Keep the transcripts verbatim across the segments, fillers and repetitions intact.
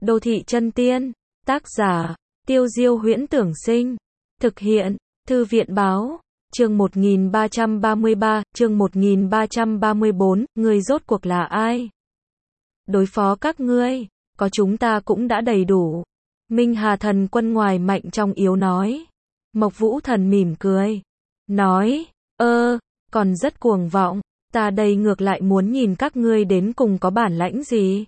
Đô thị chân tiên, tác giả, Tiêu Diêu Huyễn Tưởng Sinh, thực hiện, Thư viện Báo, chương một nghìn ba trăm ba mươi ba, chương một nghìn ba trăm ba mươi bốn, người rốt cuộc là ai? Đối phó các ngươi, có chúng ta cũng đã đầy đủ. Minh Hà Thần Quân ngoài mạnh trong yếu nói. Mộc Vũ Thần mỉm cười, nói, ơ, còn rất cuồng vọng, ta đây ngược lại muốn nhìn các ngươi đến cùng có bản lãnh gì.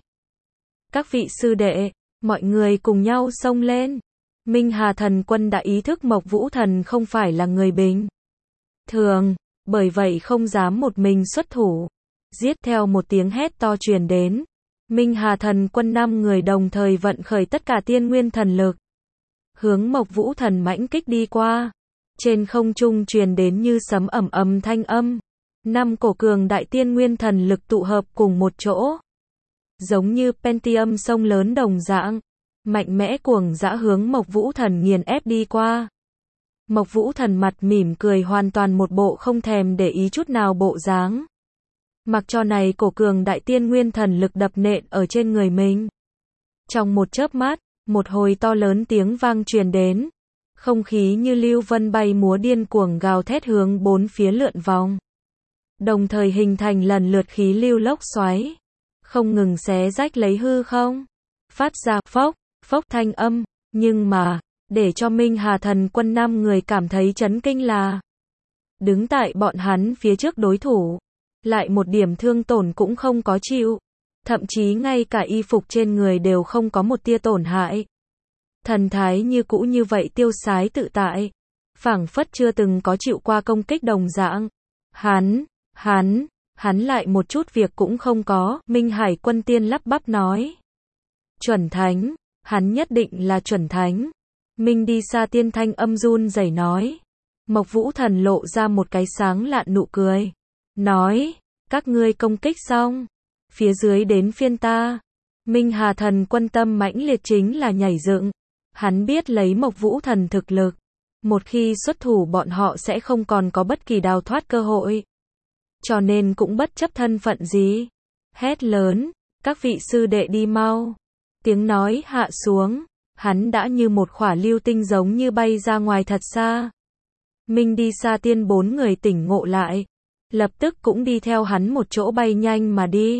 Các vị sư đệ, mọi người cùng nhau xông lên. Minh Hà Thần Quân đã ý thức Mộc Vũ Thần không phải là người bình thường, bởi vậy không dám một mình xuất thủ. Giết, theo một tiếng hét to truyền đến. Minh Hà Thần Quân năm người đồng thời vận khởi tất cả tiên nguyên thần lực, hướng Mộc Vũ Thần mãnh kích đi qua. Trên không trung truyền đến như sấm ầm ầm thanh âm. Năm cổ cường đại tiên nguyên thần lực tụ hợp cùng một chỗ, giống như Pentium sông lớn đồng dạng, mạnh mẽ cuồng dã hướng Mộc Vũ Thần nghiền ép đi qua. Mộc Vũ Thần mặt mỉm cười, hoàn toàn một bộ không thèm để ý chút nào bộ dáng. Mặc cho này cổ cường đại tiên nguyên thần lực đập nện ở trên người mình. Trong một chớp mắt, một hồi to lớn tiếng vang truyền đến. Không khí như lưu vân bay múa điên cuồng gào thét hướng bốn phía lượn vòng. Đồng thời hình thành lần lượt khí lưu lốc xoáy, không ngừng xé rách lấy hư không, phát ra phốc, phốc thanh âm, nhưng mà, để cho Minh Hà Thần Quân năm người cảm thấy chấn kinh là, đứng tại bọn hắn phía trước đối thủ, lại một điểm thương tổn cũng không có chịu, thậm chí ngay cả y phục trên người đều không có một tia tổn hại. Thần thái như cũ như vậy tiêu sái tự tại, phảng phất chưa từng có chịu qua công kích đồng dạng. Hắn, hắn, hắn lại một chút việc cũng không có, Minh Hải Quân Tiên lắp bắp nói. Chuẩn thánh, hắn nhất định là chuẩn thánh. Minh Đi Sa Tiên thanh âm run rẩy nói. Mộc Vũ Thần lộ ra một cái sáng lạn nụ cười, nói, các ngươi công kích xong, phía dưới đến phiên ta. Minh Hà Thần Quân tâm mãnh liệt chính là nhảy dựng. Hắn biết lấy Mộc Vũ Thần thực lực, một khi xuất thủ bọn họ sẽ không còn có bất kỳ đào thoát cơ hội. Cho nên cũng bất chấp thân phận gì, hét lớn, các vị sư đệ đi mau. Tiếng nói hạ xuống, hắn đã như một khỏa lưu tinh giống như bay ra ngoài thật xa. Minh Đi Sa Tiên bốn người tỉnh ngộ lại, lập tức cũng đi theo hắn một chỗ bay nhanh mà đi.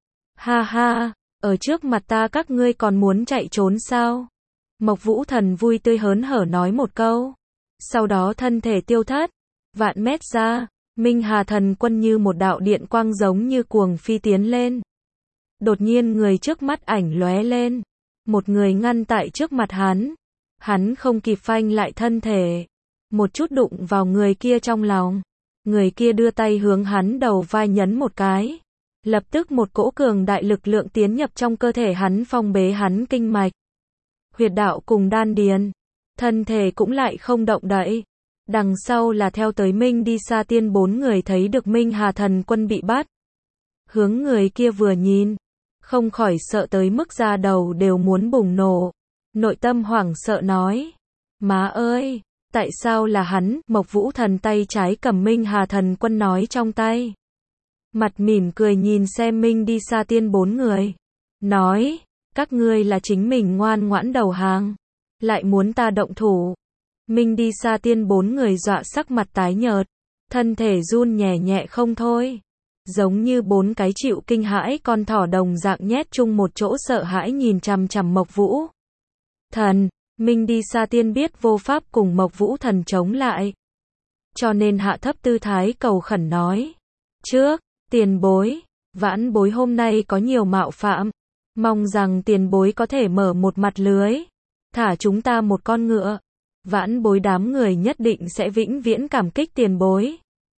Ha ha, ở trước mặt ta các ngươi còn muốn chạy trốn sao? Mộc Vũ Thần vui tươi hớn hở nói một câu, sau đó thân thể tiêu thất, vạn mét ra. Minh Hà Thần Quân như một đạo điện quang giống như cuồng phi tiến lên. Đột nhiên người trước mắt ảnh lóe lên, một người ngăn tại trước mặt hắn. Hắn không kịp phanh lại thân thể, một chút đụng vào người kia trong lòng. Người kia đưa tay hướng hắn đầu vai nhấn một cái. Lập tức một cỗ cường đại lực lượng tiến nhập trong cơ thể hắn, phong bế hắn kinh mạch, huyệt đạo cùng đan điền. Thân thể cũng lại không động đậy. Đằng sau là theo tới Minh Đi Sa Tiên bốn người thấy được Minh Hà Thần Quân bị bắt. Hướng người kia vừa nhìn, không khỏi sợ tới mức da đầu đều muốn bùng nổ. Nội tâm hoảng sợ nói, má ơi, tại sao là hắn? Mộc Vũ Thần tay trái cầm Minh Hà Thần Quân nói trong tay, mặt mỉm cười nhìn xem Minh Đi Sa Tiên bốn người, nói, các ngươi là chính mình ngoan ngoãn đầu hàng, lại muốn ta động thủ. Minh Đi Sa Tiên bốn người dọa sắc mặt tái nhợt, thân thể run nhẹ nhẹ không thôi, giống như bốn cái chịu kinh hãi con thỏ đồng dạng nhét chung một chỗ sợ hãi nhìn chằm chằm Mộc Vũ Thần. Minh Đi Sa Tiên biết vô pháp cùng Mộc Vũ Thần chống lại, cho nên hạ thấp tư thái cầu khẩn nói, trước, tiền bối, vãn bối hôm nay có nhiều mạo phạm, mong rằng tiền bối có thể mở một mặt lưới, thả chúng ta một con ngựa. Vãn bối đám người nhất định sẽ vĩnh viễn cảm kích tiền bối.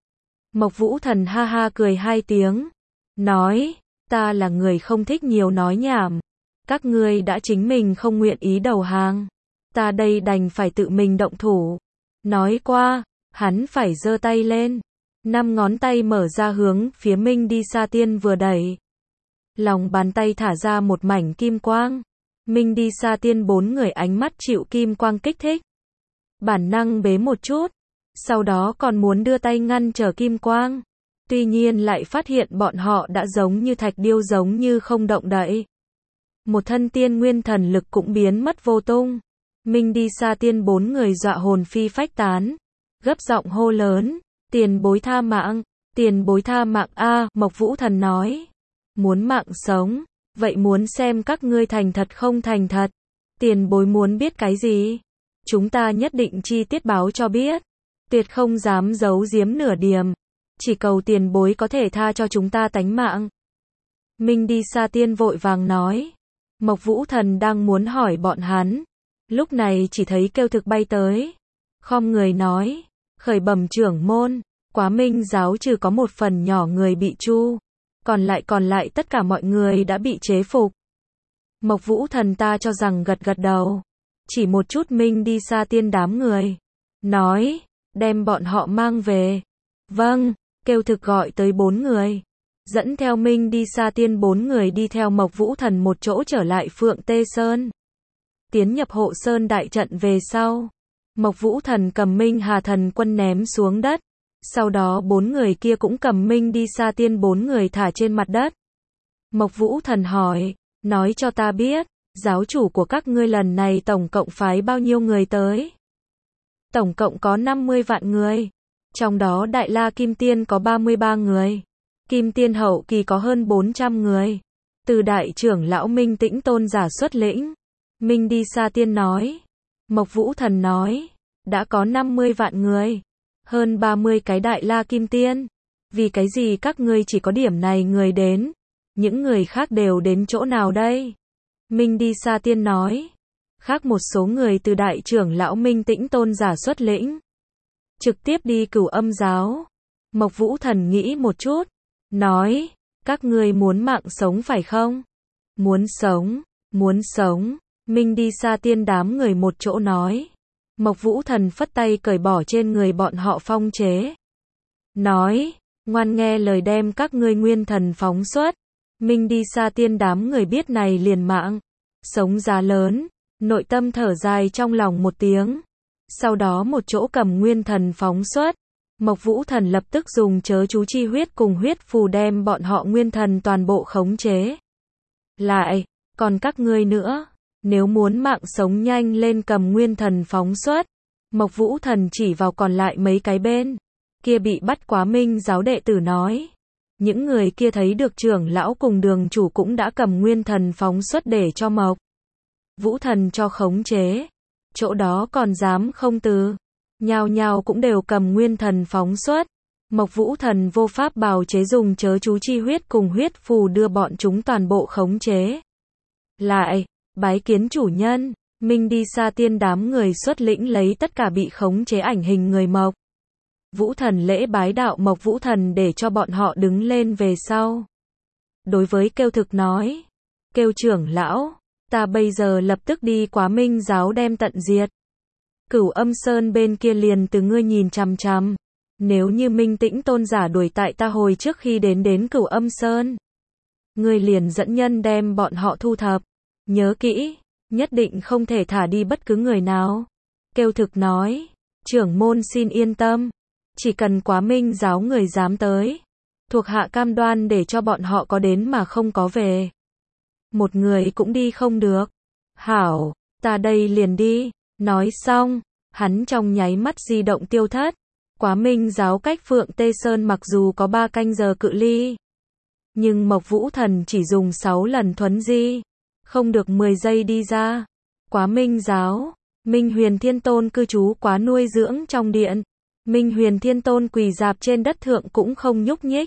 Mộc Vũ Thần ha ha cười hai tiếng, nói, ta là người không thích nhiều nói nhảm. Các ngươi đã chính mình không nguyện ý đầu hàng, ta đây đành phải tự mình động thủ. Nói qua, hắn phải giơ tay lên, năm ngón tay mở ra hướng phía Minh Đi Sa Tiên vừa đẩy. Lòng bàn tay thả ra một mảnh kim quang. Minh Đi Sa Tiên bốn người ánh mắt chịu kim quang kích thích, bản năng bế một chút, sau đó còn muốn đưa tay ngăn trở kim quang. Tuy nhiên lại phát hiện bọn họ đã giống như thạch điêu giống như không động đậy. một thân tiên nguyên thần lực cũng biến mất vô tung. Minh đi xa tiên bốn người dọa hồn phi phách tán, gấp giọng hô lớn, tiền bối tha mạng, tiền bối tha mạng a. Mộc Vũ Thần nói, muốn mạng sống, vậy muốn xem các ngươi thành thật không thành thật. Tiền bối muốn biết cái gì? Chúng ta nhất định chi tiết báo cho biết, tuyệt không dám giấu giếm nửa điểm, chỉ cầu tiền bối có thể tha cho chúng ta tánh mạng. Minh đi xa tiên vội vàng nói. Mộc Vũ Thần đang muốn hỏi bọn hắn, lúc này chỉ thấy Kêu Thực bay tới, khom người nói, khởi bẩm trưởng môn, Quá Minh giáo trừ có một phần nhỏ người bị tru, còn lại còn lại tất cả mọi người đã bị chế phục. Mộc Vũ Thần ta cho rằng gật gật đầu, chỉ một chút Minh đi xa tiên đám người, nói, đem bọn họ mang về. Vâng, Kêu Thực gọi tới bốn người, dẫn theo Minh đi xa tiên bốn người đi theo Mộc Vũ Thần một chỗ trở lại Phượng Tê Sơn. Tiến nhập hộ sơn đại trận về sau, Mộc Vũ Thần cầm Minh Hà Thần Quân ném xuống đất, sau đó bốn người kia cũng cầm Minh đi xa tiên bốn người thả trên mặt đất. Mộc Vũ Thần hỏi, nói cho ta biết, giáo chủ của các ngươi lần này tổng cộng phái bao nhiêu người tới? Tổng cộng có năm mươi vạn người, trong đó Đại La Kim Tiên có ba mươi ba người, Kim Tiên hậu kỳ có hơn bốn trăm người, từ đại trưởng lão Minh Tĩnh Tôn giả xuất lĩnh. Minh đi xa tiên nói. Mộc Vũ Thần nói, đã có năm mươi vạn người, hơn ba mươi cái Đại La Kim Tiên, vì cái gì các ngươi chỉ có điểm này người đến, những người khác đều đến chỗ nào đây? Minh đi xa tiên nói, khác một số người từ đại trưởng lão Minh Tĩnh Tôn giả xuất lĩnh, trực tiếp đi Cửu Âm giáo. Mộc Vũ Thần nghĩ một chút, nói, các ngươi muốn mạng sống phải không? Muốn sống, muốn sống. Minh đi xa tiên đám người một chỗ nói. Mộc Vũ Thần phất tay cởi bỏ trên người bọn họ phong chế, nói, ngoan nghe lời đem các ngươi nguyên thần phóng xuất. Minh đi xa tiên đám người biết này liền mạng sống giá lớn, nội tâm thở dài trong lòng một tiếng, sau đó một chỗ cầm nguyên thần phóng xuất. Mộc Vũ Thần lập tức dùng chớ chú chi huyết cùng huyết phù đem bọn họ nguyên thần toàn bộ khống chế lại. Còn các ngươi nữa, nếu muốn mạng sống nhanh lên cầm nguyên thần phóng xuất. Mộc Vũ Thần chỉ vào còn lại mấy cái bên kia bị bắt Quá Minh giáo đệ tử nói. Những người kia thấy được trưởng lão cùng đường chủ cũng đã cầm nguyên thần phóng xuất để cho Mộc Vũ Thần cho khống chế, chỗ đó còn dám không từ, nhao nhao cũng đều cầm nguyên thần phóng xuất. Mộc Vũ Thần vô pháp bào chế dùng chớ chú chi huyết cùng huyết phù đưa bọn chúng toàn bộ khống chế lại. Bái kiến chủ nhân. Minh đi xa tiên đám người xuất lĩnh lấy tất cả bị khống chế ảnh hình người Mộc Vũ Thần lễ bái đạo Mộc Vũ Thần để cho bọn họ đứng lên về sau. Đối với Kêu Thực nói, Kêu trưởng lão, ta bây giờ lập tức đi Quá Minh giáo đem tận diệt. Cửu Âm Sơn bên kia liền từ ngươi nhìn chằm chằm. Nếu như Minh Tĩnh Tôn giả đuổi tại ta hồi trước khi đến đến Cửu Âm Sơn, ngươi liền dẫn nhân đem bọn họ thu thập. Nhớ kỹ, nhất định không thể thả đi bất cứ người nào. Kêu Thực nói, trưởng môn xin yên tâm, chỉ cần Quá Minh giáo người dám tới, thuộc hạ cam đoan để cho bọn họ có đến mà không có về. Một người cũng đi không được. Hảo, ta đây liền đi. Nói xong, hắn trong nháy mắt di động tiêu thất. Quá Minh giáo cách Phượng Tê Sơn mặc dù có ba canh giờ cự ly, nhưng Mộc Vũ Thần chỉ dùng sáu lần thuấn di, không được mười giây đi ra. Quá Minh giáo, Minh Huyền Thiên Tôn cư trú quá nuôi dưỡng trong điện. Minh Huyền Thiên Tôn quỳ dạp trên đất thượng cũng không nhúc nhích,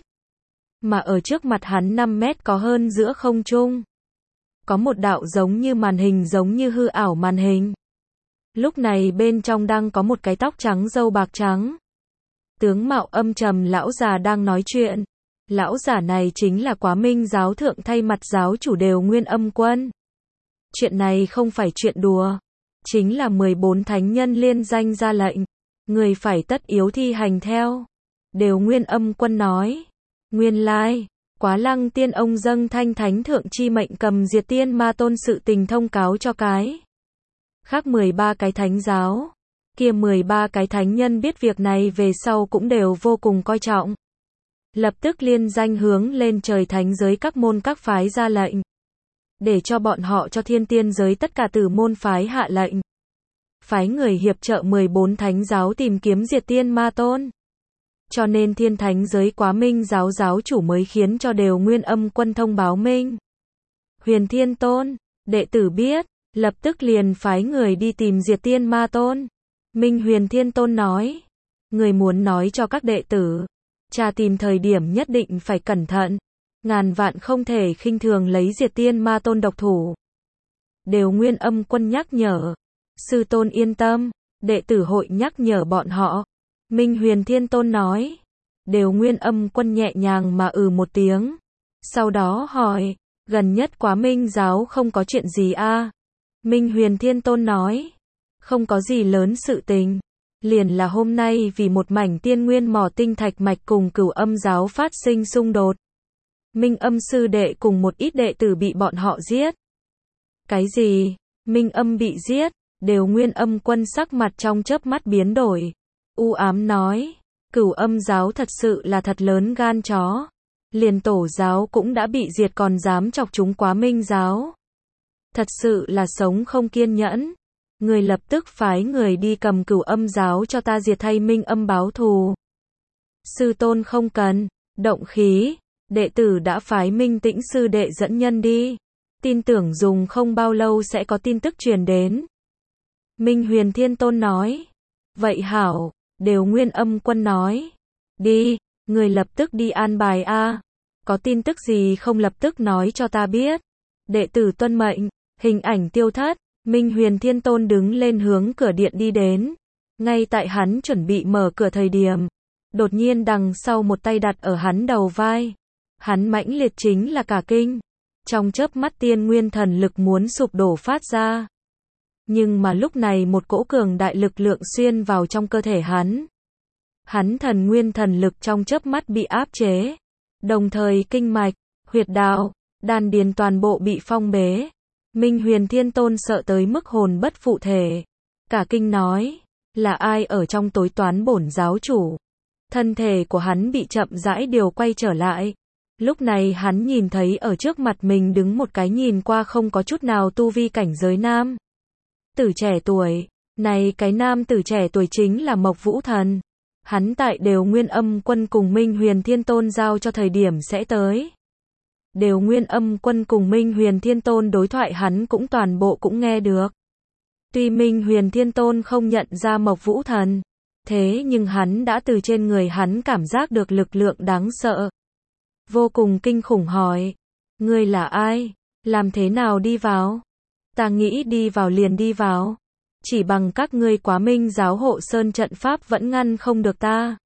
mà ở trước mặt hắn năm mét có hơn giữa không trung, có một đạo giống như màn hình giống như hư ảo màn hình. Lúc này bên trong đang có một cái tóc trắng râu bạc trắng, tướng mạo âm trầm lão già đang nói chuyện. Lão giả này chính là Quá Minh giáo thượng thay mặt giáo chủ Đều Nguyên Âm Quân. Chuyện này không phải chuyện đùa, chính là mười bốn thánh nhân liên danh ra lệnh, người phải tất yếu thi hành theo. Đều Nguyên Âm Quân nói, nguyên lai, Quá Lăng Tiên ông dâng thanh thánh thượng chi mệnh cầm diệt tiên ma tôn sự tình thông cáo cho cái khác mười ba cái thánh giáo. Kia mười ba cái thánh nhân biết việc này về sau cũng đều vô cùng coi trọng, lập tức liên danh hướng lên trời thánh giới các môn các phái ra lệnh. để cho bọn họ cho thiên tiên giới tất cả tử môn phái hạ lệnh. Phái người hiệp trợ mười bốn thánh giáo tìm kiếm diệt tiên ma tôn. Cho nên thiên thánh giới Quá Minh giáo giáo chủ mới khiến cho Đều Nguyên Âm Quân thông báo Minh Huyền Thiên Tôn, đệ tử biết, lập tức liền phái người đi tìm diệt tiên ma tôn. Minh Huyền Thiên Tôn nói, người muốn nói cho các đệ tử, tra tìm thời điểm nhất định phải cẩn thận, ngàn vạn không thể khinh thường lấy diệt tiên ma tôn độc thủ. Đều Nguyên Âm Quân nhắc nhở, sư tôn yên tâm, đệ tử hội nhắc nhở bọn họ. Minh Huyền Thiên Tôn nói, Đều Nguyên Âm Quân nhẹ nhàng mà ừ một tiếng, sau đó hỏi, gần nhất Quá Minh giáo không có chuyện gì a? À? Minh Huyền Thiên Tôn nói, không có gì lớn sự tình, liền là hôm nay vì một mảnh tiên nguyên mỏ tinh thạch mạch cùng Cửu Âm giáo phát sinh xung đột. Minh Âm sư đệ cùng một ít đệ tử bị bọn họ giết. Cái gì? Minh Âm bị giết? Đều Nguyên Âm Quân sắc mặt trong chớp mắt biến đổi, u ám nói, Cửu Âm giáo thật sự là thật lớn gan chó, liền tổ giáo cũng đã bị diệt còn dám chọc chúng Quá Minh giáo. Thật sự là sống không kiên nhẫn. Người lập tức phái người đi cầm Cửu Âm giáo cho ta diệt thay Minh Âm báo thù. Sư tôn không cần, động khí, đệ tử đã phái Minh Tĩnh sư đệ dẫn nhân đi. Tin tưởng dùng không bao lâu sẽ có tin tức truyền đến. Minh Huyền Thiên Tôn nói, vậy hảo, Đều Nguyên Âm Quân nói, đi, người lập tức đi an bài a, có tin tức gì không lập tức nói cho ta biết. Đệ tử tuân mệnh. Hình ảnh tiêu thất, Minh Huyền Thiên Tôn đứng lên hướng cửa điện đi đến. Ngay tại hắn chuẩn bị mở cửa thời điểm, đột nhiên đằng sau một tay đặt ở hắn đầu vai. Hắn mãnh liệt chính là cả kinh. Trong chớp mắt tiên nguyên thần lực muốn sụp đổ phát ra. Nhưng mà lúc này một cỗ cường đại lực lượng xuyên vào trong cơ thể hắn. Hắn thần nguyên thần lực trong chớp mắt bị áp chế. Đồng thời kinh mạch, huyệt đạo, đan điền toàn bộ bị phong bế. Minh Huyền Thiên Tôn sợ tới mức hồn bất phụ thể. Cả kinh nói, là ai ở trong tối toán bổn giáo chủ. Thân thể của hắn bị chậm rãi điều quay trở lại. Lúc này hắn nhìn thấy ở trước mặt mình đứng một cái nhìn qua không có chút nào tu vi cảnh giới nam tử trẻ tuổi. Này cái nam tử trẻ tuổi chính là Mộc Vũ Thần. Hắn tại Đều Nguyên Âm Quân cùng Minh Huyền Thiên Tôn giao cho thời điểm sẽ tới. Đều Nguyên Âm Quân cùng Minh Huyền Thiên Tôn đối thoại hắn cũng toàn bộ cũng nghe được. Tuy Minh Huyền Thiên Tôn không nhận ra Mộc Vũ Thần, thế nhưng hắn đã từ trên người hắn cảm giác được lực lượng đáng sợ. Vô cùng kinh khủng hỏi, ngươi là ai? Làm thế nào đi vào? Ta nghĩ đi vào liền đi vào. Chỉ bằng các ngươi Quá Minh giáo hộ sơn trận pháp vẫn ngăn không được ta.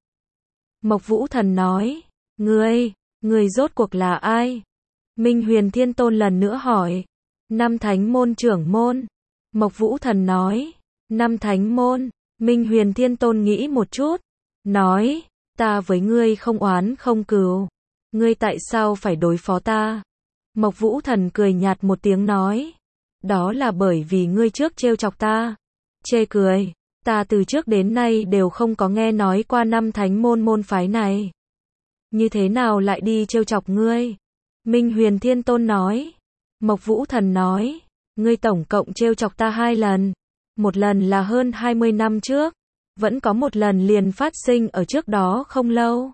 Mộc Vũ Thần nói, ngươi, ngươi rốt cuộc là ai? Minh Huyền Thiên Tôn lần nữa hỏi, năm thánh môn trưởng môn. Mộc Vũ Thần nói, năm thánh môn. Minh Huyền Thiên Tôn nghĩ một chút, nói, ta với ngươi không oán không cừu. Ngươi tại sao phải đối phó ta? Mộc Vũ Thần cười nhạt một tiếng nói, đó là bởi vì ngươi trước trêu chọc ta. Chê cười, ta từ trước đến nay đều không có nghe nói qua năm thánh môn môn phái này. Như thế nào lại đi trêu chọc ngươi? Minh Huyền Thiên Tôn nói. Mộc Vũ Thần nói, ngươi tổng cộng trêu chọc ta hai lần. Một lần là hơn hai mươi năm trước, vẫn có một lần liền phát sinh ở trước đó không lâu.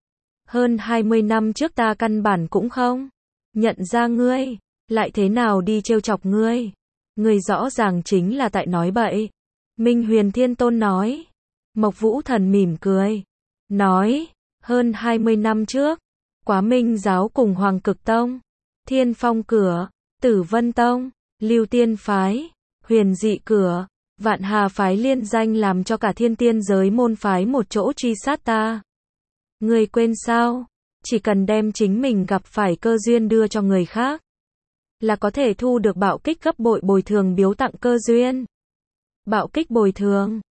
Hơn hai mươi năm trước ta căn bản cũng không nhận ra ngươi, lại thế nào đi trêu chọc ngươi? Ngươi rõ ràng chính là tại nói bậy. Minh Huyền Thiên Tôn nói. Mộc Vũ Thần mỉm cười, nói, hơn hai mươi năm trước, Quá Minh giáo cùng Hoàng Cực Tông, Thiên Phong cửa, Tử Vân Tông, Lưu Tiên phái, Huyền Dị cửa, Vạn Hà phái liên danh làm cho cả thiên tiên giới môn phái một chỗ truy sát ta. Ngươi quên sao? Chỉ cần đem chính mình gặp phải cơ duyên đưa cho người khác, là có thể thu được bạo kích gấp bội bồi thường biếu tặng cơ duyên. Bạo kích bồi thường,